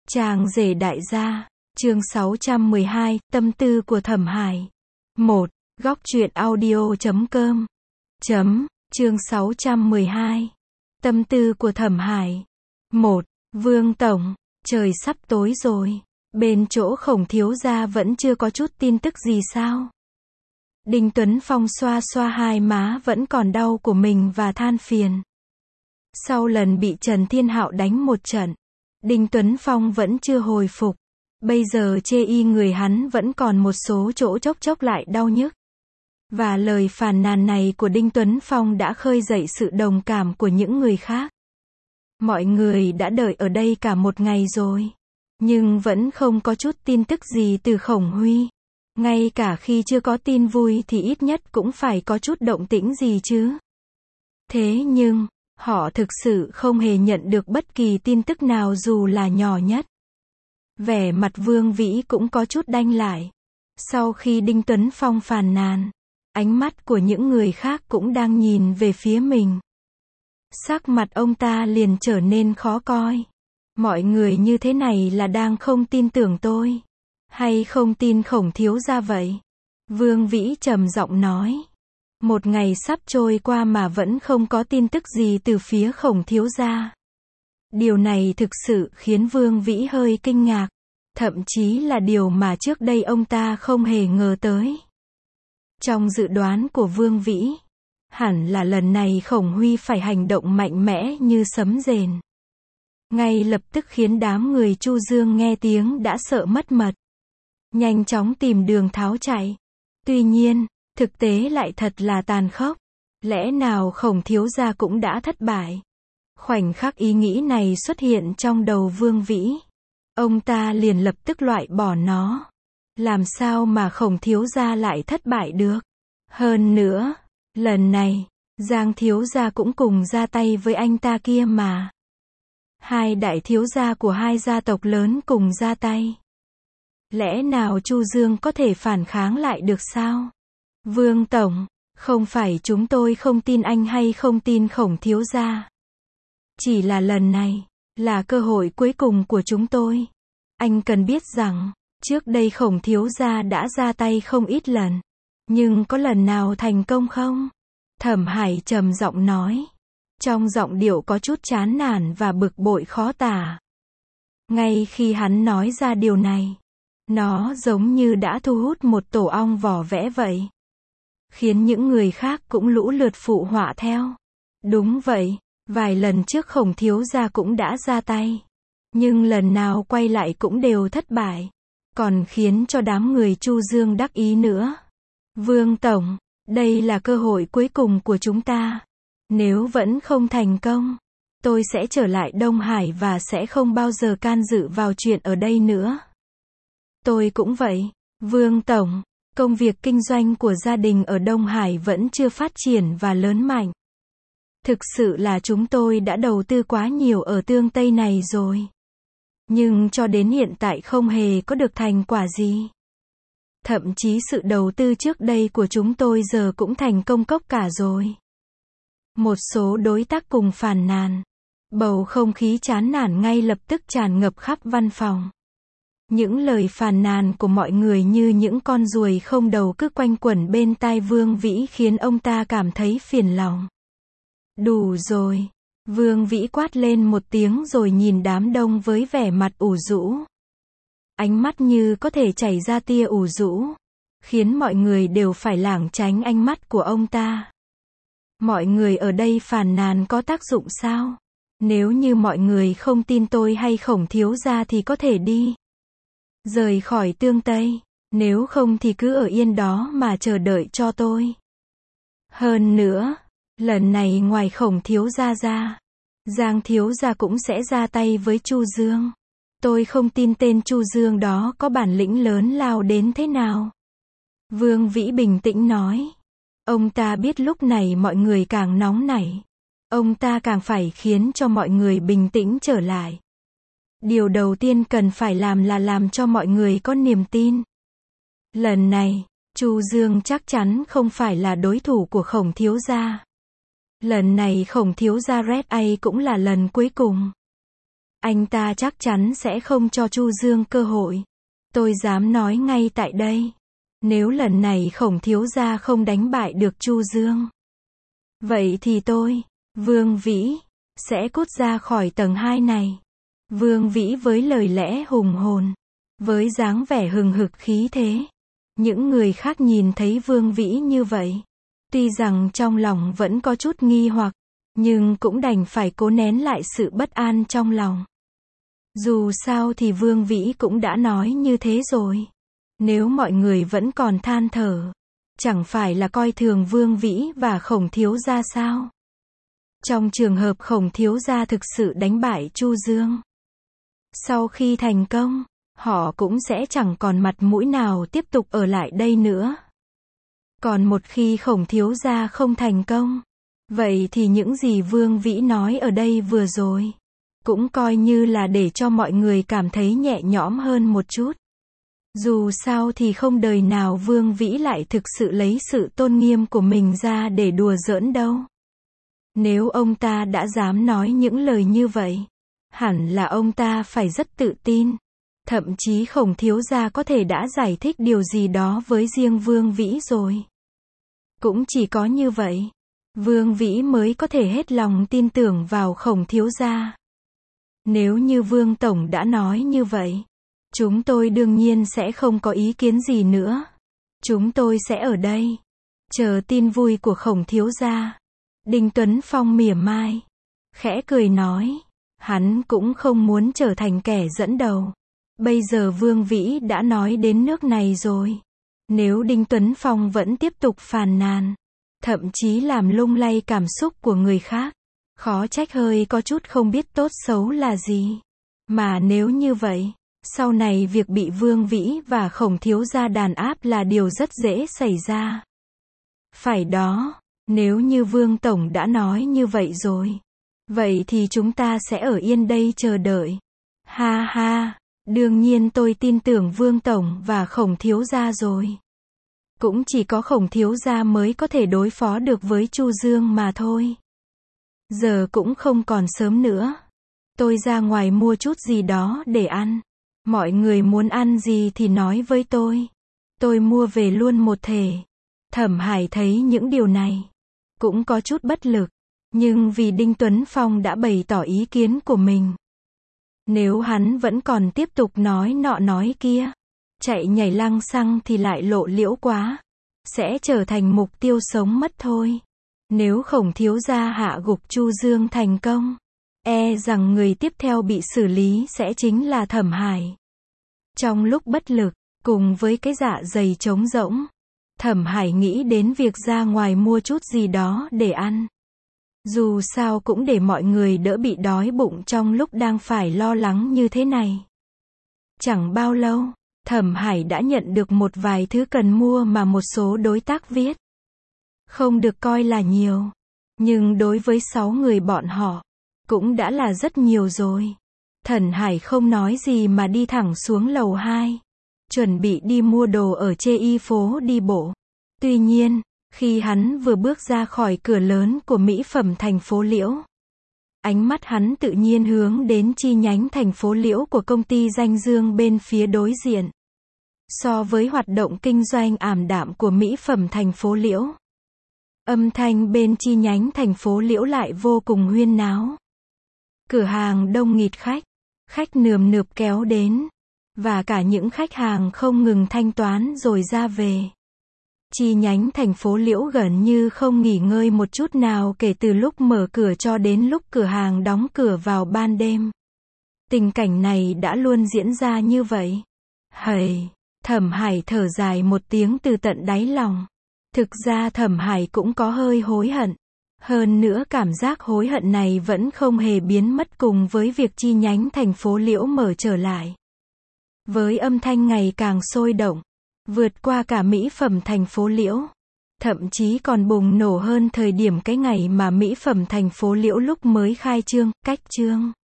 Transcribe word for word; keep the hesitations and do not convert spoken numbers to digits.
Chàng rể đại gia, chương sáu trăm mười hai, tâm tư của Thẩm Hải. một. Góc truyện audio chấm com. Chấm, chương sáu trăm mười hai. Tâm tư của Thẩm Hải. một. Vương Tổng, trời sắp tối rồi. Bên chỗ Khổng thiếu gia vẫn chưa có chút tin tức gì sao? Đinh Tuấn Phong xoa xoa hai má vẫn còn đau của mình và than phiền. Sau lần bị Trần Thiên Hạo đánh một trận, Đinh Tuấn Phong vẫn chưa hồi phục. Bây giờ chê y người hắn vẫn còn một số chỗ chốc chốc lại đau nhức. Và lời phàn nàn này của Đinh Tuấn Phong đã khơi dậy sự đồng cảm của những người khác. Mọi người đã đợi ở đây cả một ngày rồi, nhưng vẫn không có chút tin tức gì từ Khổng Huy. Ngay cả khi chưa có tin vui thì ít nhất cũng phải có chút động tĩnh gì chứ. Thế nhưng, họ thực sự không hề nhận được bất kỳ tin tức nào dù là nhỏ nhất. Vẻ mặt Vương Vĩ cũng có chút đanh lại. Sau khi Đinh Tuấn Phong phàn nàn, ánh mắt của những người khác cũng đang nhìn về phía mình. Sắc mặt ông ta liền trở nên khó coi. Mọi người như thế này là đang không tin tưởng tôi, hay không tin Khổng thiếu gia vậy? Vương Vĩ trầm giọng nói. Một ngày sắp trôi qua mà vẫn không có tin tức gì từ phía Khổng thiếu gia. Điều này thực sự khiến Vương Vĩ hơi kinh ngạc. Thậm chí là điều mà trước đây ông ta không hề ngờ tới. Trong dự đoán của Vương Vĩ, hẳn là lần này Khổng Huy phải hành động mạnh mẽ như sấm rền. Ngay lập tức khiến đám người Chu Dương nghe tiếng đã sợ mất mật. Nhanh chóng tìm đường tháo chạy. Tuy nhiên, thực tế lại thật là tàn khốc. Lẽ nào Khổng thiếu gia cũng đã thất bại? Khoảnh khắc ý nghĩ này xuất hiện trong đầu Vương Vĩ, ông ta liền lập tức loại bỏ nó. Làm sao mà Khổng thiếu gia lại thất bại được? Hơn nữa, lần này, Giang thiếu gia cũng cùng ra tay với anh ta kia mà. Hai đại thiếu gia của hai gia tộc lớn cùng ra tay. Lẽ nào Chu Dương có thể phản kháng lại được sao? Vương Tổng, không phải chúng tôi không tin anh hay không tin Khổng thiếu gia. Chỉ là lần này, là cơ hội cuối cùng của chúng tôi. Anh cần biết rằng, trước đây Khổng thiếu gia đã ra tay không ít lần. Nhưng có lần nào thành công không? Thẩm Hải trầm giọng nói. Trong giọng điệu có chút chán nản và bực bội khó tả. Ngay khi hắn nói ra điều này, nó giống như đã thu hút một tổ ong vỏ vẽ vậy. Khiến những người khác cũng lũ lượt phụ họa theo. Đúng vậy, vài lần trước Khổng thiếu gia cũng đã ra tay. Nhưng lần nào quay lại cũng đều thất bại. Còn khiến cho đám người Chu Dương đắc ý nữa. Vương Tổng, đây là cơ hội cuối cùng của chúng ta. Nếu vẫn không thành công, tôi sẽ trở lại Đông Hải và sẽ không bao giờ can dự vào chuyện ở đây nữa. Tôi cũng vậy, Vương Tổng, công việc kinh doanh của gia đình ở Đông Hải vẫn chưa phát triển và lớn mạnh. Thực sự là chúng tôi đã đầu tư quá nhiều ở Tương Tây này rồi. Nhưng cho đến hiện tại không hề có được thành quả gì. Thậm chí sự đầu tư trước đây của chúng tôi giờ cũng thành công cốc cả rồi. Một số đối tác cùng phàn nàn. Bầu không khí chán nản ngay lập tức tràn ngập khắp văn phòng. Những lời phàn nàn của mọi người như những con ruồi không đầu cứ quanh quẩn bên tai Vương Vĩ khiến ông ta cảm thấy phiền lòng. Đủ rồi. Vương Vĩ quát lên một tiếng rồi nhìn đám đông với vẻ mặt ủ rũ. Ánh mắt như có thể chảy ra tia ủ rũ, khiến mọi người đều phải lảng tránh ánh mắt của ông ta. Mọi người ở đây phàn nàn có tác dụng sao? Nếu như mọi người không tin tôi hay Khổng thiếu gia thì có thể đi. Rời khỏi Tương Tây, nếu không thì cứ ở yên đó mà chờ đợi cho tôi. Hơn nữa, lần này ngoài Khổng thiếu gia ra, Giang thiếu gia cũng sẽ ra tay với Chu Dương. Tôi không tin tên Chu Dương đó có bản lĩnh lớn lao đến thế nào. Vương Vĩ bình tĩnh nói. Ông ta biết lúc này mọi người càng nóng nảy. Ông ta càng phải khiến cho mọi người bình tĩnh trở lại. Điều đầu tiên cần phải làm là làm cho mọi người có niềm tin. Lần này, Chu Dương chắc chắn không phải là đối thủ của Khổng thiếu gia. Lần này Khổng thiếu gia Red A cũng là lần cuối cùng. Anh ta chắc chắn sẽ không cho Chu Dương cơ hội. Tôi dám nói ngay tại đây. Nếu lần này Khổng thiếu gia không đánh bại được Chu Dương, vậy thì tôi, Vương Vĩ, sẽ cút ra khỏi tầng hai này. Vương Vĩ với lời lẽ hùng hồn, với dáng vẻ hừng hực khí thế. Những người khác nhìn thấy Vương Vĩ như vậy, tuy rằng trong lòng vẫn có chút nghi hoặc, nhưng cũng đành phải cố nén lại sự bất an trong lòng. Dù sao thì Vương Vĩ cũng đã nói như thế rồi. Nếu mọi người vẫn còn than thở, chẳng phải là coi thường Vương Vĩ và Khổng thiếu gia sao? Trong trường hợp Khổng thiếu gia thực sự đánh bại Chu Dương, sau khi thành công, họ cũng sẽ chẳng còn mặt mũi nào tiếp tục ở lại đây nữa. Còn một khi Khổng thiếu gia không thành công, vậy thì những gì Vương Vĩ nói ở đây vừa rồi, cũng coi như là để cho mọi người cảm thấy nhẹ nhõm hơn một chút. Dù sao thì không đời nào Vương Vĩ lại thực sự lấy sự tôn nghiêm của mình ra để đùa giỡn đâu. Nếu ông ta đã dám nói những lời như vậy, hẳn là ông ta phải rất tự tin. Thậm chí Khổng thiếu gia có thể đã giải thích điều gì đó với riêng Vương Vĩ rồi. Cũng chỉ có như vậy, Vương Vĩ mới có thể hết lòng tin tưởng vào Khổng thiếu gia. Nếu như Vương Tổng đã nói như vậy, chúng tôi đương nhiên sẽ không có ý kiến gì nữa. Chúng tôi sẽ ở đây, chờ tin vui của Khổng thiếu gia. Đinh Tuấn Phong mỉa mai, khẽ cười nói, hắn cũng không muốn trở thành kẻ dẫn đầu. Bây giờ Vương Vĩ đã nói đến nước này rồi. Nếu Đinh Tuấn Phong vẫn tiếp tục phàn nàn, thậm chí làm lung lay cảm xúc của người khác, khó trách hơi có chút không biết tốt xấu là gì. Mà nếu như vậy, sau này việc bị Vương Vĩ và Khổng thiếu gia đàn áp là điều rất dễ xảy ra. Phải đó, nếu như Vương Tổng đã nói như vậy rồi, vậy thì chúng ta sẽ ở yên đây chờ đợi. Ha ha, đương nhiên tôi tin tưởng Vương Tổng và Khổng thiếu gia rồi. Cũng chỉ có Khổng thiếu gia mới có thể đối phó được với Chu Dương mà thôi. Giờ cũng không còn sớm nữa. Tôi ra ngoài mua chút gì đó để ăn. Mọi người muốn ăn gì thì nói với tôi. Tôi mua về luôn một thể. Thẩm Hải thấy những điều này, cũng có chút bất lực. Nhưng vì Đinh Tuấn Phong đã bày tỏ ý kiến của mình, nếu hắn vẫn còn tiếp tục nói nọ nói kia, chạy nhảy lăng xăng thì lại lộ liễu quá, sẽ trở thành mục tiêu sống mất thôi. Nếu Khổng thiếu gia hạ gục Chu Dương thành công, e rằng người tiếp theo bị xử lý sẽ chính là Thẩm Hải. Trong lúc bất lực, cùng với cái dạ dày trống rỗng, Thẩm Hải nghĩ đến việc ra ngoài mua chút gì đó để ăn. Dù sao cũng để mọi người đỡ bị đói bụng trong lúc đang phải lo lắng như thế này. Chẳng bao lâu, Thẩm Hải đã nhận được một vài thứ cần mua mà một số đối tác viết. Không được coi là nhiều, nhưng đối với sáu người bọn họ, cũng đã là rất nhiều rồi. Thẩm Hải không nói gì mà đi thẳng xuống lầu hai, chuẩn bị đi mua đồ ở chê y phố đi bộ. Tuy nhiên, khi hắn vừa bước ra khỏi cửa lớn của mỹ phẩm thành phố Liễu, ánh mắt hắn tự nhiên hướng đến chi nhánh thành phố Liễu của công ty Danh Dương bên phía đối diện. So với hoạt động kinh doanh ảm đạm của mỹ phẩm thành phố Liễu, âm thanh bên chi nhánh thành phố Liễu lại vô cùng huyên náo. Cửa hàng đông nghịt khách, khách nườm nượp kéo đến, và cả những khách hàng không ngừng thanh toán rồi ra về. Chi nhánh thành phố Liễu gần như không nghỉ ngơi một chút nào kể từ lúc mở cửa cho đến lúc cửa hàng đóng cửa vào ban đêm. Tình cảnh này đã luôn diễn ra như vậy. Hầy, Thẩm Hải thở dài một tiếng từ tận đáy lòng. Thực ra Thẩm Hải cũng có hơi hối hận. Hơn nữa cảm giác hối hận này vẫn không hề biến mất cùng với việc chi nhánh thành phố Liễu mở trở lại. Với âm thanh ngày càng sôi động, vượt qua cả mỹ phẩm thành phố Liễu, thậm chí còn bùng nổ hơn thời điểm cái ngày mà mỹ phẩm thành phố Liễu lúc mới khai trương, cách trương.